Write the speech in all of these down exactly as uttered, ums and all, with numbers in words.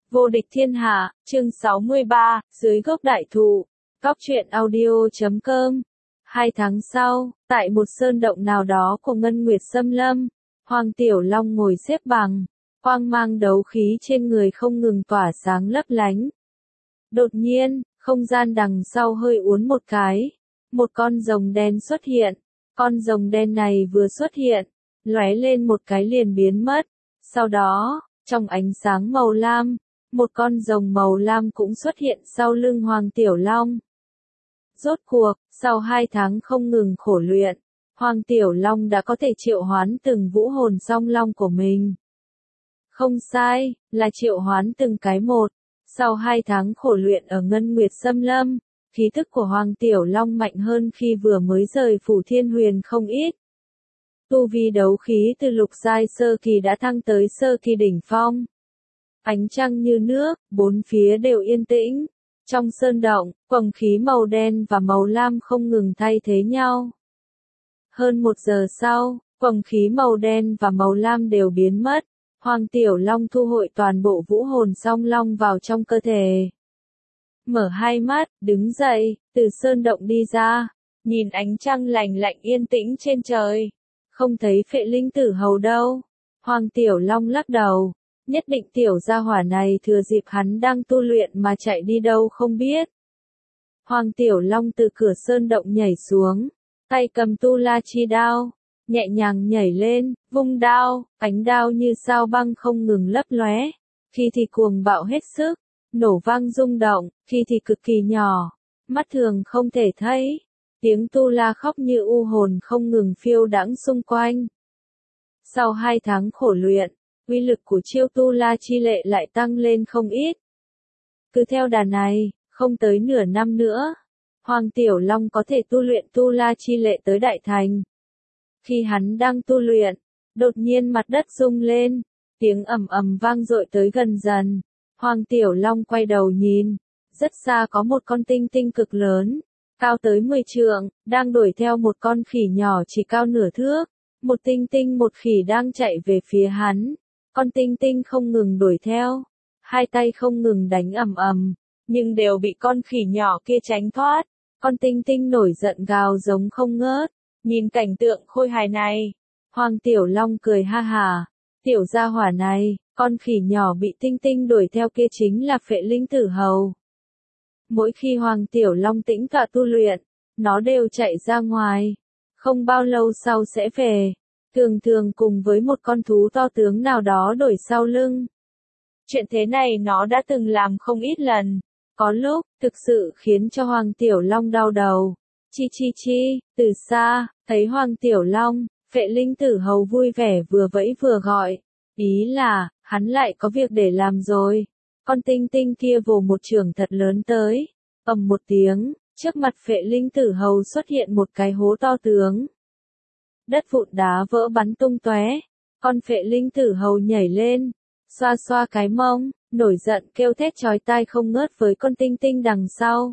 Vô địch thiên hạ, chương sáu mươi ba, dưới gốc đại thụ. Góc truyện audio chấm com. Hai tháng sau, tại một sơn động nào đó của Ngân Nguyệt Xâm Lâm, Hoàng Tiểu Long ngồi xếp bằng, quang mang đấu khí trên người không ngừng tỏa sáng lấp lánh. Đột nhiên, không gian đằng sau hơi uốn một cái, một con rồng đen xuất hiện. Con rồng đen này vừa xuất hiện, lóe lên một cái liền biến mất. Sau đó, trong ánh sáng màu lam, một con rồng màu lam cũng xuất hiện sau lưng Hoàng Tiểu Long. Rốt cuộc, sau hai tháng không ngừng khổ luyện, Hoàng Tiểu Long đã có thể triệu hoán từng vũ hồn song long của mình. Không sai, là triệu hoán từng cái một. Sau hai tháng khổ luyện ở Ngân Nguyệt Xâm Lâm, khí thức của Hoàng Tiểu Long mạnh hơn khi vừa mới rời Phủ Thiên Huyền không ít. Tu vi đấu khí từ lục giai sơ kỳ đã thăng tới sơ kỳ đỉnh phong. Ánh trăng như nước, bốn phía đều yên tĩnh. Trong sơn động, quầng khí màu đen và màu lam không ngừng thay thế nhau. Hơn một giờ sau, quầng khí màu đen và màu lam đều biến mất. Hoàng Tiểu Long thu hội toàn bộ vũ hồn song long vào trong cơ thể. Mở hai mắt, đứng dậy, từ sơn động đi ra, nhìn ánh trăng lành lạnh yên tĩnh trên trời. Không thấy Phệ Linh Tử Hầu đâu. Hoàng Tiểu Long lắc đầu. Nhất định tiểu gia hỏa này thừa dịp hắn đang tu luyện mà chạy đi đâu không biết. Hoàng Tiểu Long từ cửa sơn động nhảy xuống, tay cầm tu la chi đao, nhẹ nhàng nhảy lên, vung đao, ánh đao như sao băng không ngừng lấp lóe, khi thì cuồng bạo hết sức, nổ vang rung động, khi thì cực kỳ nhỏ, mắt thường không thể thấy. Tiếng tu la khóc như u hồn không ngừng phiêu đãng xung quanh. Sau hai tháng khổ luyện, uy lực của chiêu tu la chi lệ lại tăng lên không ít. Cứ theo đà này, không tới nửa năm nữa, Hoàng Tiểu Long có thể tu luyện tu la chi lệ tới đại thành. Khi hắn đang tu luyện, đột nhiên mặt đất rung lên, tiếng ầm ầm vang dội tới gần dần. Hoàng Tiểu Long quay đầu nhìn, rất xa có một con tinh tinh cực lớn, cao tới mười trượng, đang đuổi theo một con khỉ nhỏ chỉ cao nửa thước. Một tinh tinh một khỉ đang chạy về phía hắn. Con tinh tinh không ngừng đuổi theo, hai tay không ngừng đánh ầm ầm, nhưng đều bị con khỉ nhỏ kia tránh thoát. Con tinh tinh nổi giận gào giống không ngớt. Nhìn cảnh tượng khôi hài này, Hoàng Tiểu Long cười ha hà. Tiểu gia hỏa này, con khỉ nhỏ bị tinh tinh đuổi theo kia chính là Phệ Linh Tử Hầu. Mỗi khi Hoàng Tiểu Long tĩnh tọa tu luyện, nó đều chạy ra ngoài, không bao lâu sau sẽ về. Thường thường cùng với một con thú to tướng nào đó đuổi sau lưng. Chuyện thế này nó đã từng làm không ít lần. Có lúc, thực sự khiến cho Hoàng Tiểu Long đau đầu. Chi chi chi, từ xa, thấy Hoàng Tiểu Long, Phệ Linh Tử Hầu vui vẻ vừa vẫy vừa gọi. Ý là, hắn lại có việc để làm rồi. Con tinh tinh kia vồ một chưởng thật lớn tới. Ầm một tiếng, trước mặt Phệ Linh Tử Hầu xuất hiện một cái hố to tướng. Đất vụn đá vỡ bắn tung tóe, con Phệ Linh Tử Hầu nhảy lên, xoa xoa cái mông, nổi giận kêu thét chói tai không ngớt với con tinh tinh đằng sau.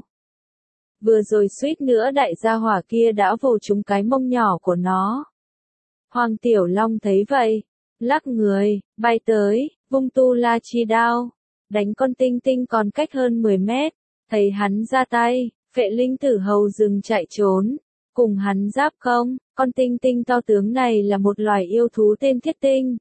Vừa rồi suýt nữa đại gia hỏa kia đã vồ trúng cái mông nhỏ của nó. Hoàng Tiểu Long thấy vậy, lắc người, bay tới, vung tu la chi đao, đánh con tinh tinh còn cách hơn mười mét, thấy hắn ra tay, Phệ Linh Tử Hầu dừng chạy trốn. Cùng hắn giáp công, con tinh tinh to tướng này là một loài yêu thú tên thiết tinh.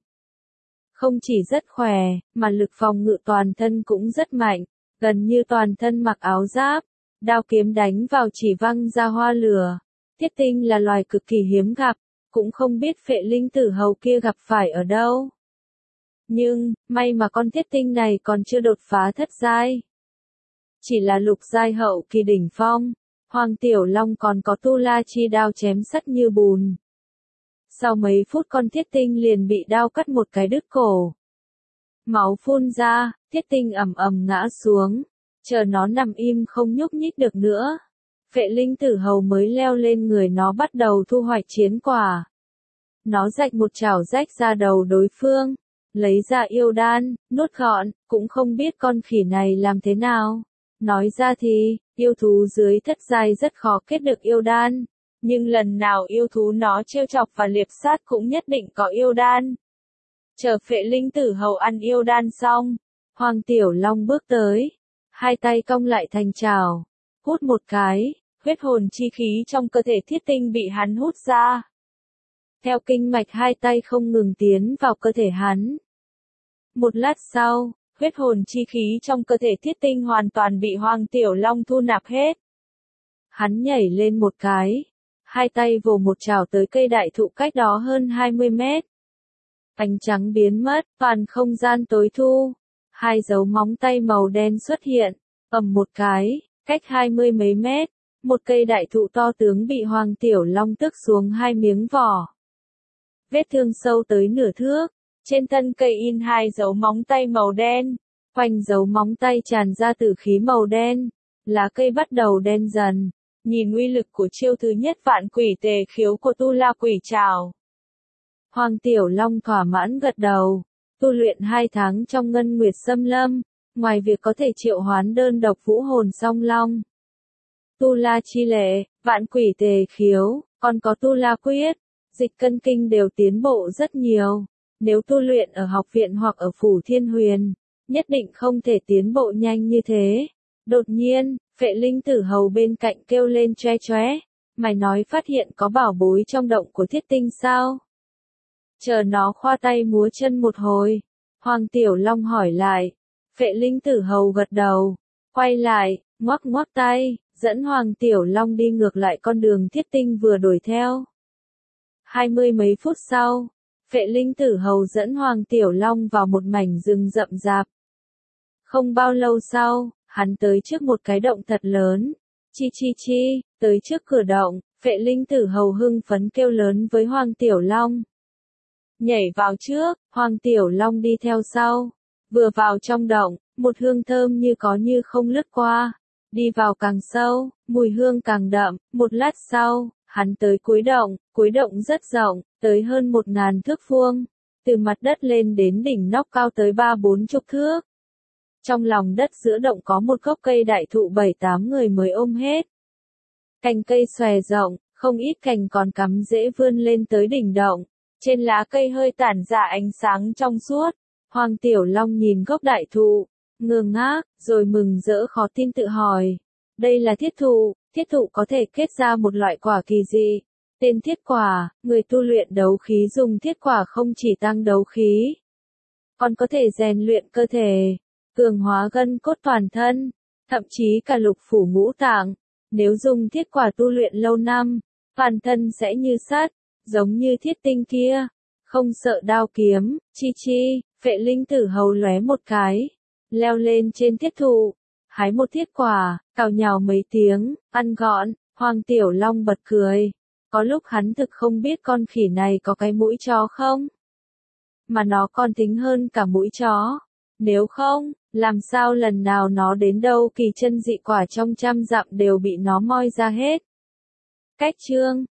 Không chỉ rất khỏe, mà lực phòng ngự toàn thân cũng rất mạnh, gần như toàn thân mặc áo giáp, đao kiếm đánh vào chỉ văng ra hoa lửa. Thiết tinh là loài cực kỳ hiếm gặp, cũng không biết Phệ Linh Tử Hầu kia gặp phải ở đâu. Nhưng, may mà con thiết tinh này còn chưa đột phá thất giai. Chỉ là lục giai hậu kỳ đỉnh phong. Hoàng Tiểu Long còn có tu la chi đao chém sắt như bùn. Sau mấy phút con thiết tinh liền bị đao cắt một cái đứt cổ. Máu phun ra, thiết tinh ầm ầm ngã xuống, chờ nó nằm im không nhúc nhích được nữa. Phệ Linh Tử Hầu mới leo lên người nó bắt đầu thu hoạch chiến quả. Nó rạch một chảo rách ra đầu đối phương, lấy ra yêu đan, nuốt gọn, cũng không biết con khỉ này làm thế nào. Nói ra thì, yêu thú dưới thất giai rất khó kết được yêu đan, nhưng lần nào yêu thú nó trêu chọc và liệp sát cũng nhất định có yêu đan. Chờ Phệ Linh Tử Hầu ăn yêu đan xong, Hoàng Tiểu Long bước tới, hai tay cong lại thành chảo, hút một cái, huyết hồn chi khí trong cơ thể Thiết Tinh bị hắn hút ra. Theo kinh mạch hai tay không ngừng tiến vào cơ thể hắn. Một lát sau, huyết hồn chi khí trong cơ thể Thiết Tinh hoàn toàn bị Hoàng Tiểu Long thu nạp hết. Hắn nhảy lên một cái, hai tay vồ một chảo tới cây đại thụ cách đó hơn hai mươi mét. Ánh trắng biến mất, toàn không gian tối thu. Hai dấu móng tay màu đen xuất hiện, ầm một cái, cách hai mươi mấy mét, một cây đại thụ to tướng bị Hoàng Tiểu Long tước xuống hai miếng vỏ. Vết thương sâu tới nửa thước, trên thân cây in hai dấu móng tay màu đen, quanh dấu móng tay tràn ra tử khí màu đen, lá cây bắt đầu đen dần, nhìn uy lực của chiêu thứ nhất vạn quỷ tề khiếu của Tu La Quỷ Trảo. Hoàng Tiểu Long thỏa mãn gật đầu. Tu luyện hai tháng trong Ngân Nguyệt Xâm Lâm, ngoài việc có thể triệu hoán đơn độc vũ hồn song long, Tu La Chi Lệ, vạn quỷ tề khiếu, còn có Tu La Quyết, dịch cân kinh đều tiến bộ rất nhiều. Nếu tu luyện ở học viện hoặc ở Phủ Thiên Huyền, nhất định không thể tiến bộ nhanh như thế. Đột nhiên, Phệ Linh Tử Hầu bên cạnh kêu lên choe choé, mày nói phát hiện có bảo bối trong động của Thiết Tinh sao? Chờ nó khoa tay múa chân một hồi. Hoàng Tiểu Long hỏi lại. Phệ Linh Tử Hầu gật đầu, quay lại, ngoắc ngoắc tay, dẫn Hoàng Tiểu Long đi ngược lại con đường Thiết Tinh vừa đuổi theo. Hai mươi mấy phút sau, Phệ Linh Tử Hầu dẫn Hoàng Tiểu Long vào một mảnh rừng rậm rạp. Không bao lâu sau, hắn tới trước một cái động thật lớn. Chi chi chi, tới trước cửa động, Phệ Linh Tử Hầu hưng phấn kêu lớn với Hoàng Tiểu Long. Nhảy vào trước, Hoàng Tiểu Long đi theo sau. Vừa vào trong động, một hương thơm như có như không lướt qua. Đi vào càng sâu, mùi hương càng đậm. Một lát sau, hắn tới cuối động. Cuối động rất rộng, tới hơn một ngàn thước vuông. Từ mặt đất lên đến đỉnh nóc cao tới ba bốn chục thước. Trong lòng đất giữa động có một gốc cây đại thụ bảy tám người mới ôm hết. Cành cây xòe rộng, không ít cành còn cắm rễ vươn lên tới đỉnh động. Trên lá cây hơi tản ra ánh sáng trong suốt. Hoàng Tiểu Long nhìn gốc đại thụ, ngơ ngác, rồi mừng rỡ khó tin tự hỏi. Đây là thiết thụ, thiết thụ có thể kết ra một loại quả kỳ dị. Tên thiết quả, người tu luyện đấu khí dùng thiết quả không chỉ tăng đấu khí, còn có thể rèn luyện cơ thể, cường hóa gân cốt toàn thân, thậm chí cả lục phủ ngũ tạng. Nếu dùng thiết quả tu luyện lâu năm, toàn thân sẽ như sắt, giống như Thiết Tinh kia, không sợ đao kiếm. Chi chi, Phệ Linh Tử Hầu lóe một cái, leo lên trên thiết thụ, hái một thiết quả, cào nhào mấy tiếng, ăn gọn. Hoàng Tiểu Long bật cười, có lúc hắn thực không biết con khỉ này có cái mũi chó không, mà nó còn tính hơn cả mũi chó. Nếu không, làm sao lần nào nó đến đâu kỳ chân dị quả trong trăm dặm đều bị nó moi ra hết. Cách chương